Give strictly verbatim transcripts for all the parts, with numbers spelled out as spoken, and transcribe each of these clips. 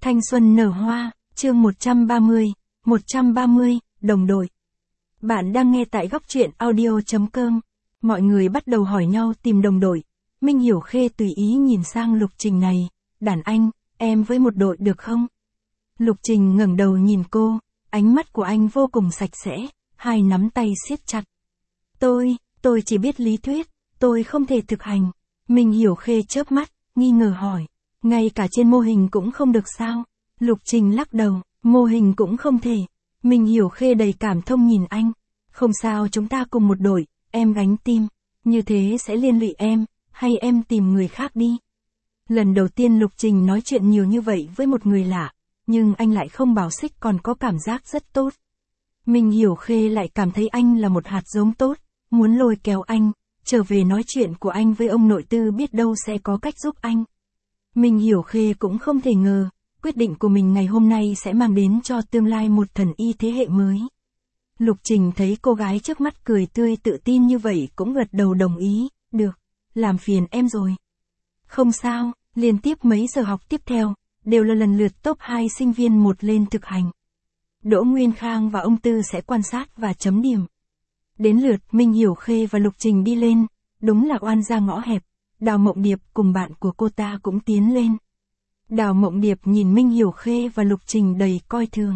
Thanh xuân nở hoa, chương một trăm ba mươi, một trăm ba mươi, đồng đội. Bạn đang nghe tại góc truyện audio.com. Mọi người bắt đầu hỏi nhau tìm đồng đội. Minh Hiểu Khê tùy ý nhìn sang Lục Trình này. Đàn anh, em với một đội được không? Lục Trình ngẩng đầu nhìn cô, ánh mắt của anh vô cùng sạch sẽ, hai nắm tay siết chặt. Tôi, tôi chỉ biết lý thuyết, tôi không thể thực hành. Minh Hiểu Khê chớp mắt, nghi ngờ hỏi. Ngay cả trên mô hình cũng không được sao? Lục Trình lắc đầu, mô hình cũng không thể. Minh Hiểu Khê đầy cảm thông nhìn anh. Không sao, chúng ta cùng một đội, em gánh team. Như thế sẽ liên lụy em, hay em tìm người khác đi. Lần đầu tiên Lục Trình nói chuyện nhiều như vậy với một người lạ, nhưng anh lại không bảo xích còn có cảm giác rất tốt. Minh Hiểu Khê lại cảm thấy anh là một hạt giống tốt, muốn lôi kéo anh, trở về nói chuyện của anh với ông nội tư biết đâu sẽ có cách giúp anh. Minh Hiểu Khê cũng không thể ngờ, quyết định của mình ngày hôm nay sẽ mang đến cho tương lai một thần y thế hệ mới. Lục Trình thấy cô gái trước mắt cười tươi tự tin như vậy cũng gật đầu đồng ý, được, làm phiền em rồi. Không sao, liên tiếp mấy giờ học tiếp theo, đều là lần lượt top hai sinh viên một lên thực hành. Đỗ Nguyên Khang và ông Tư sẽ quan sát và chấm điểm. Đến lượt Minh Hiểu Khê và Lục Trình đi lên, đúng là oan ra ngõ hẹp. Đào Mộng Điệp cùng bạn của cô ta cũng tiến lên. Đào Mộng Điệp nhìn Minh Hiểu Khê và Lục Trình đầy coi thường.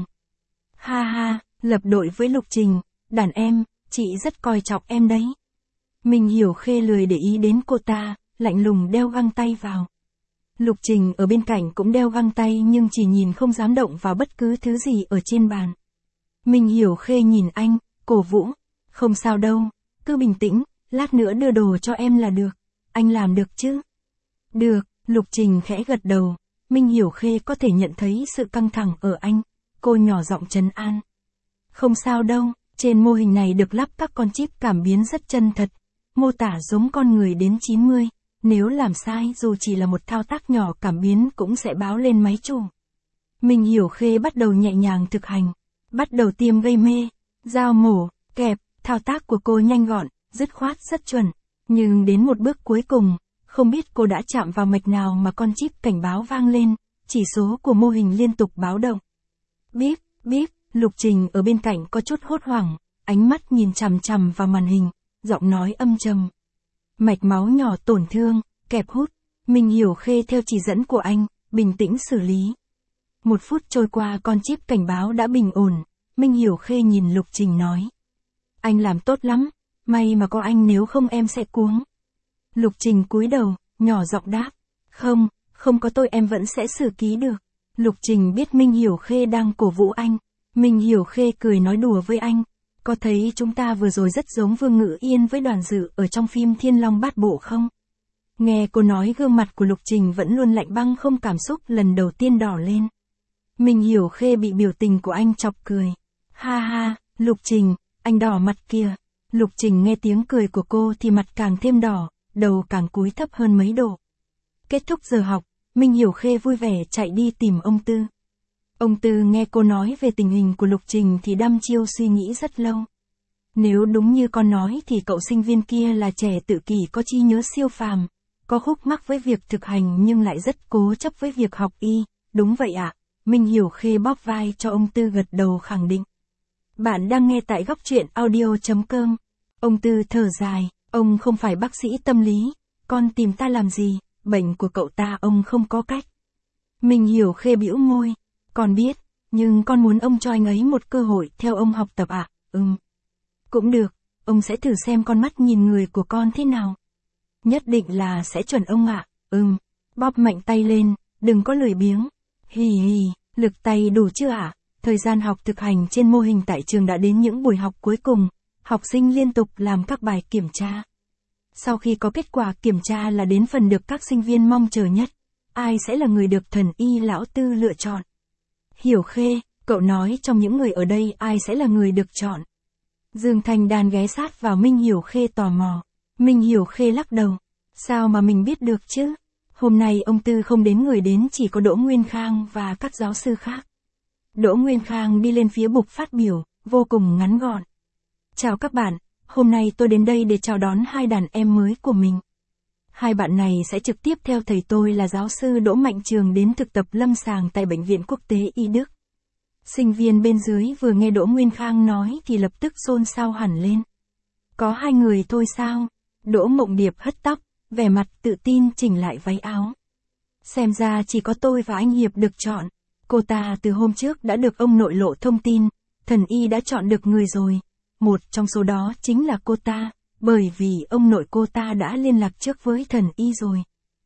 Ha ha, lập đội với Lục Trình, đàn em, chị rất coi trọng em đấy. Minh Hiểu Khê lười để ý đến cô ta, lạnh lùng đeo găng tay vào. Lục Trình ở bên cạnh cũng đeo găng tay nhưng chỉ nhìn không dám động vào bất cứ thứ gì ở trên bàn. Minh Hiểu Khê nhìn anh, cổ vũ. Không sao đâu, cứ bình tĩnh, lát nữa đưa đồ cho em là được. Anh làm được chứ? Được, Lục Trình khẽ gật đầu. Minh Hiểu Khê có thể nhận thấy sự căng thẳng ở anh. Cô nhỏ giọng trấn an. Không sao đâu, trên mô hình này được lắp các con chip cảm biến rất chân thật. Mô tả giống con người đến chín mươi. Nếu làm sai dù chỉ là một thao tác nhỏ cảm biến cũng sẽ báo lên máy chủ. Minh Hiểu Khê bắt đầu nhẹ nhàng thực hành. Bắt đầu tiêm gây mê. Dao mổ, kẹp, thao tác của cô nhanh gọn, dứt khoát rất chuẩn. Nhưng đến một bước cuối cùng, không biết cô đã chạm vào mạch nào mà con chip cảnh báo vang lên, chỉ số của mô hình liên tục báo động. Bíp, bíp, Lục Trình ở bên cạnh có chút hốt hoảng, ánh mắt nhìn chằm chằm vào màn hình, giọng nói âm trầm. Mạch máu nhỏ tổn thương, kẹp hút, Minh Hiểu Khê theo chỉ dẫn của anh, bình tĩnh xử lý. Một phút trôi qua con chip cảnh báo đã bình ổn, Minh Hiểu Khê nhìn Lục Trình nói. Anh làm tốt lắm. May mà có anh nếu không em sẽ cuống. Lục Trình cúi đầu, nhỏ giọng đáp. Không, không có tôi em vẫn sẽ xử ký được. Lục Trình biết Minh Hiểu Khê đang cổ vũ anh. Minh Hiểu Khê cười nói đùa với anh. Có thấy chúng ta vừa rồi rất giống Vương Ngữ Yên với Đoàn Dự ở trong phim Thiên Long Bát Bộ không? Nghe cô nói gương mặt của Lục Trình vẫn luôn lạnh băng không cảm xúc lần đầu tiên đỏ lên. Minh Hiểu Khê bị biểu tình của anh chọc cười. Ha ha, Lục Trình, anh đỏ mặt kìa. Lục Trình nghe tiếng cười của cô thì mặt càng thêm đỏ, đầu càng cúi thấp hơn mấy độ. Kết thúc giờ học, Minh Hiểu Khê vui vẻ chạy đi tìm ông Tư. Ông Tư nghe cô nói về tình hình của Lục Trình thì đăm chiêu suy nghĩ rất lâu. Nếu đúng như con nói thì cậu sinh viên kia là trẻ tự kỷ có trí nhớ siêu phàm, có khúc mắc với việc thực hành nhưng lại rất cố chấp với việc học y. Đúng vậy ạ, Minh Hiểu Khê bóp vai cho ông Tư gật đầu khẳng định. Bạn đang nghe tại góc truyện audio.com. Ông Tư thở dài, ông không phải bác sĩ tâm lý, con tìm ta làm gì, bệnh của cậu ta ông không có cách. Minh Hiểu Khê bĩu môi, con biết, nhưng con muốn ông cho anh ấy một cơ hội theo ông học tập ạ, à? Ừm. Cũng được, ông sẽ thử xem con mắt nhìn người của con thế nào. Nhất định là sẽ chuẩn ông ạ, à? Ừm. Bóp mạnh tay lên, đừng có lười biếng. Hì hì, lực tay đủ chưa ạ? À? Thời gian học thực hành trên mô hình tại trường đã đến những buổi học cuối cùng, học sinh liên tục làm các bài kiểm tra. Sau khi có kết quả kiểm tra là đến phần được các sinh viên mong chờ nhất, ai sẽ là người được thần y lão Tư lựa chọn? Hiểu Khê, cậu nói trong những người ở đây ai sẽ là người được chọn? Dương Thanh Đan ghé sát vào Minh Hiểu Khê tò mò. Minh Hiểu Khê lắc đầu, sao mà mình biết được chứ? Hôm nay ông Tư không đến, người đến chỉ có Đỗ Nguyên Khang và các giáo sư khác. Đỗ Nguyên Khang đi lên phía bục phát biểu, vô cùng ngắn gọn. Chào các bạn, hôm nay tôi đến đây để chào đón hai đàn em mới của mình. Hai bạn này sẽ trực tiếp theo thầy tôi là giáo sư Đỗ Mạnh Trường đến thực tập lâm sàng tại Bệnh viện Quốc tế Y Đức. Sinh viên bên dưới vừa nghe Đỗ Nguyên Khang nói thì lập tức xôn xao hẳn lên. Có hai người thôi sao? Đỗ Mộng Điệp hất tóc, vẻ mặt tự tin chỉnh lại váy áo. Xem ra chỉ có tôi và anh Hiệp được chọn. Cô ta từ hôm trước đã được ông nội lộ thông tin, thần y đã chọn được người rồi. Một trong số đó chính là cô ta, bởi vì ông nội cô ta đã liên lạc trước với thần y rồi.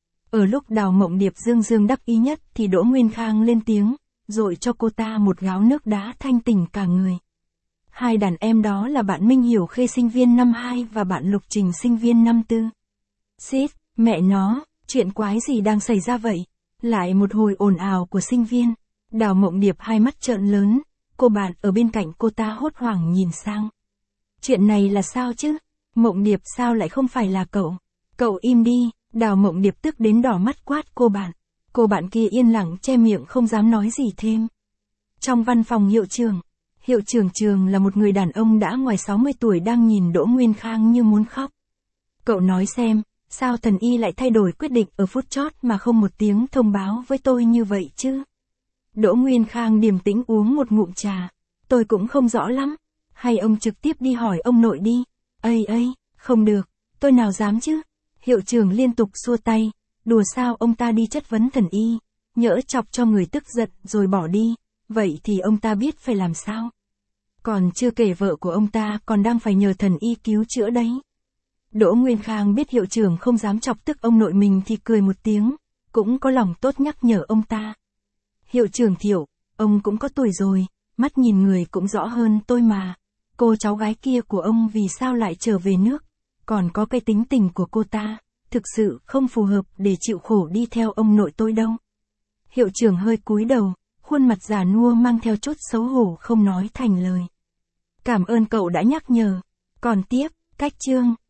Ở lúc Đào Mộng Điệp dương dương đắc ý nhất thì Đỗ Nguyên Khang lên tiếng, dội cho cô ta một gáo nước đá thanh tỉnh cả người. Hai đàn em đó là bạn Minh Hiểu Khê sinh viên năm hai và bạn Lục Trình sinh viên năm tư. Xít, mẹ nó, chuyện quái gì đang xảy ra vậy? Lại một hồi ồn ào của sinh viên. Đào Mộng Điệp hai mắt trợn lớn, cô bạn ở bên cạnh cô ta hốt hoảng nhìn sang. Chuyện này là sao chứ? Mộng Điệp sao lại không phải là cậu? Cậu im đi, Đào Mộng Điệp tức đến đỏ mắt quát cô bạn. Cô bạn kia yên lặng che miệng không dám nói gì thêm. Trong văn phòng hiệu trưởng, hiệu trưởng trường là một người đàn ông đã ngoài sáu mươi tuổi đang nhìn Đỗ Nguyên Khang như muốn khóc. Cậu nói xem, sao thần y lại thay đổi quyết định ở phút chót mà không một tiếng thông báo với tôi như vậy chứ? Đỗ Nguyên Khang điềm tĩnh uống một ngụm trà. Tôi cũng không rõ lắm. Hay ông trực tiếp đi hỏi ông nội đi. Ây ây, không được, tôi nào dám chứ? Hiệu trưởng liên tục xua tay. Đùa sao ông ta đi chất vấn thần y, nhỡ chọc cho người tức giận rồi bỏ đi, vậy thì ông ta biết phải làm sao? Còn chưa kể vợ của ông ta còn đang phải nhờ thần y cứu chữa đấy. Đỗ Nguyên Khang biết hiệu trưởng không dám chọc tức ông nội mình thì cười một tiếng, cũng có lòng tốt nhắc nhở ông ta. Hiệu trưởng Thiệu, ông cũng có tuổi rồi, mắt nhìn người cũng rõ hơn tôi mà. Cô cháu gái kia của ông vì sao lại trở về nước, còn có cái tính tình của cô ta, thực sự không phù hợp để chịu khổ đi theo ông nội tôi đâu. Hiệu trưởng hơi cúi đầu, khuôn mặt già nua mang theo chút xấu hổ không nói thành lời. Cảm ơn cậu đã nhắc nhở. Còn tiếp, cách chương.